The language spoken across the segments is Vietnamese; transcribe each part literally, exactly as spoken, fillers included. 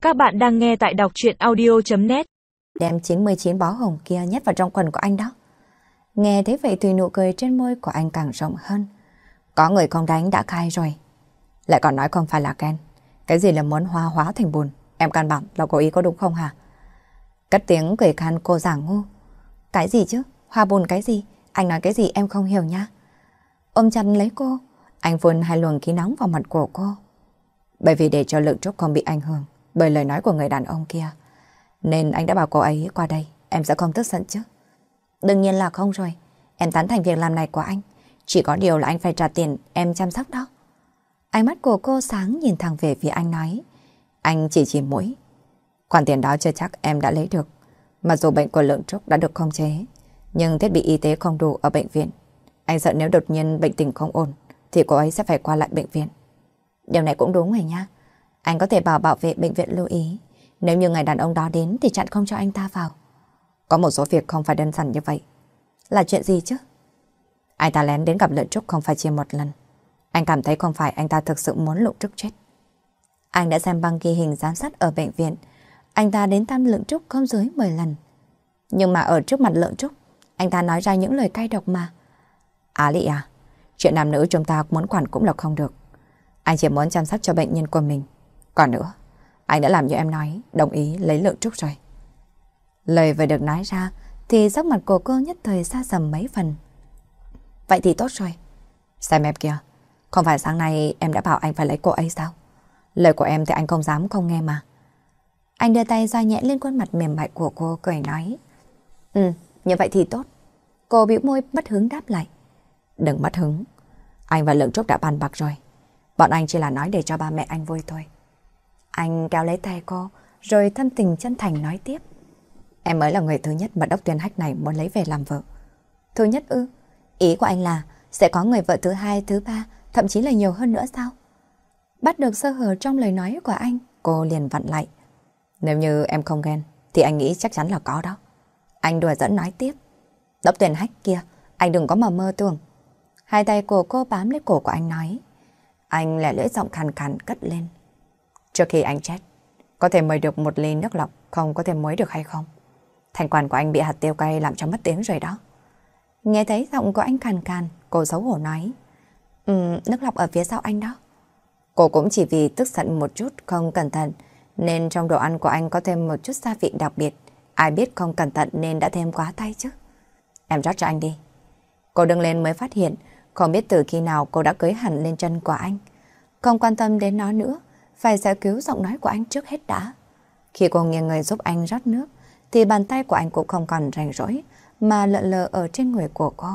Các bạn đang nghe tại đọc truyện audio chấm net. Đem chín mươi chín bó hồng kia nhét vào trong quần của anh đó. Nghe thế vậy thì nụ cười trên môi của anh càng rộng hơn. Có người không đánh đã khai rồi. Lại còn nói không phải là Ken. Cái gì là muốn hoa hóa thành bùn. Em căn bản là cố ý có đúng không hả? Cất tiếng cười khan cô giả ngu. Cái gì chứ? Hoa bùn cái gì? Anh nói cái gì em không hiểu nha. Ôm chặt lấy cô, anh phun hai luồng khí nóng vào mặt của cô. Bởi vì để cho Lượng Trúc không bị ảnh hưởng bởi lời nói của người đàn ông kia, nên anh đã bảo cô ấy qua đây. Em sẽ không tức giận chứ? Đương nhiên là không rồi. Em tán thành việc làm này của anh. Chỉ có điều là anh phải trả tiền em chăm sóc đó. Ánh mắt của cô sáng nhìn thẳng về phía anh nói. Anh chỉ chỉ mũi. Khoản tiền đó chưa chắc em đã lấy được. Mặc dù bệnh của Lượng Trúc đã được khống chế, nhưng thiết bị y tế không đủ ở bệnh viện. Anh sợ nếu đột nhiên bệnh tình không ổn thì cô ấy sẽ phải qua lại bệnh viện. Điều này cũng đúng rồi nha. Anh có thể bảo bảo vệ bệnh viện lưu ý. Nếu như người đàn ông đó đến thì chặn không cho anh ta vào. Có một số việc không phải đơn giản như vậy. Là chuyện gì chứ? Anh ta lén đến gặp Lượng Trúc không phải chỉ một lần. Anh cảm thấy không phải anh ta thực sự muốn Lượng Trúc chết. Anh đã xem băng ghi hình giám sát ở bệnh viện. Anh ta đến thăm Lượng Trúc không dưới mười lần. Nhưng mà ở trước mặt Lượng Trúc, anh ta nói ra những lời cay độc mà. Á Lị à, chuyện nam nữ chúng ta muốn quản cũng là không được. Anh chỉ muốn chăm sóc cho bệnh nhân của mình. Còn nữa, anh đã làm như em nói, đồng ý lấy Lượng Trúc rồi. Lời vừa được nói ra thì sắc mặt của cô nhất thời xa sầm mấy phần. Vậy thì tốt rồi. Xem em kìa, không phải sáng nay em đã bảo anh phải lấy cô ấy sao? Lời của em thì anh không dám không nghe mà. Anh đưa tay xoa nhẹ lên khuôn mặt mềm mại của cô, cười nói. Ừ, như vậy thì tốt. Cô bĩu môi mất hứng đáp lại. Đừng mất hứng. Anh và Lượng Trúc đã bàn bạc rồi. Bọn anh chỉ là nói để cho ba mẹ anh vui thôi. Anh kéo lấy tay cô, rồi thâm tình chân thành nói tiếp. Em mới là người thứ nhất mà Đốc Tuyên Hách này muốn lấy về làm vợ. Thứ nhất ư? Ý của anh là sẽ có người vợ thứ hai, thứ ba, thậm chí là nhiều hơn nữa sao? Bắt được sơ hở trong lời nói của anh, cô liền vặn lại. Nếu như em không ghen, thì anh nghĩ chắc chắn là có đó. Anh đùa giỡn nói tiếp. Đốc Tuyên Hách kia, anh đừng có mà mơ tưởng. Hai tay của cô bám lấy cổ của anh nói. Anh lẻ lưỡi giọng khàn khàn cất lên. Trước khi anh chết, có thể mời được một ly nước lọc, không có thể mới được hay không? Thành quản của anh bị hạt tiêu cay làm cho mất tiếng rồi đó. Nghe thấy giọng của anh khàn khàn, cô xấu hổ nói. Ừ, nước lọc ở phía sau anh đó. Cô cũng chỉ vì tức giận một chút không cẩn thận, nên trong đồ ăn của anh có thêm một chút gia vị đặc biệt. Ai biết không cẩn thận nên đã thêm quá tay chứ. Em rót cho anh đi. Cô đứng lên mới phát hiện, không biết từ khi nào cô đã cưới hẳn lên chân của anh. Không quan tâm đến nó nữa, phải giải cứu giọng nói của anh trước hết đã. Khi cô nghiêng người giúp anh rót nước, thì bàn tay của anh cũng không còn rảnh rỗi, mà lợn lờ ở trên người của cô.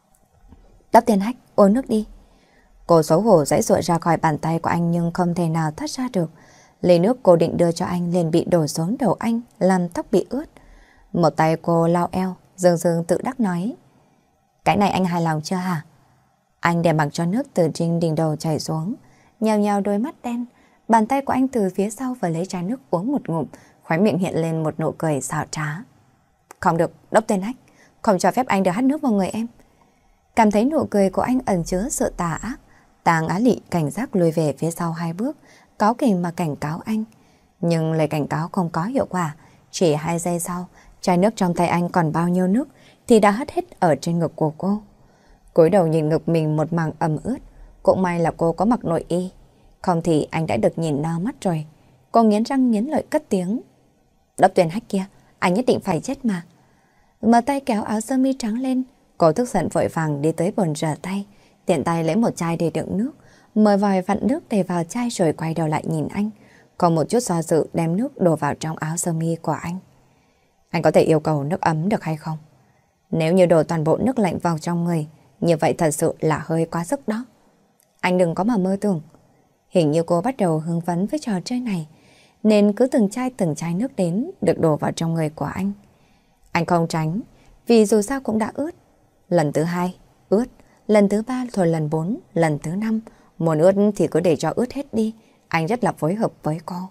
Đốc Tuyên Hách, uống nước đi. Cô xấu hổ giãy giụa ra khỏi bàn tay của anh nhưng không thể nào thoát ra được. Ly nước cô định đưa cho anh liền bị đổ xuống đầu anh, làm tóc bị ướt. Một tay cô lau eo, dường dường tự đắc nói. Cái này anh hài lòng chưa hả? Anh để mặc cho nước từ trên đỉnh đầu chảy xuống, nhào nhào đôi mắt đen. Bàn tay của anh từ phía sau vừa lấy chai nước uống một ngụm, khóe miệng hiện lên một nụ cười xảo trá. Không được, Đốc Tuyên Hách, không cho phép anh được hắt nước vào người em. Cảm thấy nụ cười của anh ẩn chứa sự tà ác, Tàng Á Lị cảnh giác lùi về phía sau hai bước, cáu kỉnh mà cảnh cáo anh. Nhưng lời cảnh cáo không có hiệu quả, chỉ hai giây sau, chai nước trong tay anh còn bao nhiêu nước thì đã hất hết ở trên ngực của cô. Cúi đầu nhìn ngực mình một mảng ẩm ướt, cũng may là cô có mặc nội y, không thì anh đã được nhìn no mắt rồi. Cô nghiến răng nghiến lợi cất tiếng. Đốc Tuyên Hách kia, anh nhất định phải chết mà. Mở tay kéo áo sơ mi trắng lên, cô tức giận vội vàng đi tới bồn rửa tay, tiện tay lấy một chai để đựng nước, mời vòi vặn nước để vào chai rồi quay đầu lại nhìn anh, còn một chút do dự đem nước đổ vào trong áo sơ mi của anh. Anh có thể yêu cầu nước ấm được hay không? Nếu như đổ toàn bộ nước lạnh vào trong người, như vậy thật sự là hơi quá sức đó. Anh đừng có mà mơ tưởng. Hình như cô bắt đầu hưng phấn với trò chơi này, nên cứ từng chai từng chai nước đến được đổ vào trong người của anh. Anh không tránh, vì dù sao cũng đã ướt. Lần thứ hai, ướt. Lần thứ ba, rồi lần bốn, lần thứ năm. Muốn ướt thì cứ để cho ướt hết đi. Anh rất là phối hợp với cô.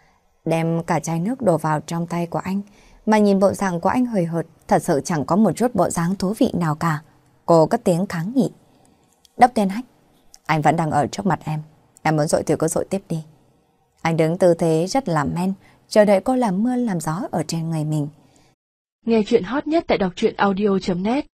Đem cả chai nước đổ vào trong tay của anh, mà nhìn bộ dạng của anh hời hợt, thật sự chẳng có một chút bộ dáng thú vị nào cả. Cô cất tiếng kháng nghị. Đốc Tuyên Hách, anh vẫn đang ở trước mặt em. Em muốn dội thì cứ dội tiếp đi. Anh đứng tư thế rất làm men, chờ đợi cô làm mưa làm gió ở trên người mình. Nghe chuyện hot nhất tại đọc truyện audio chấm net.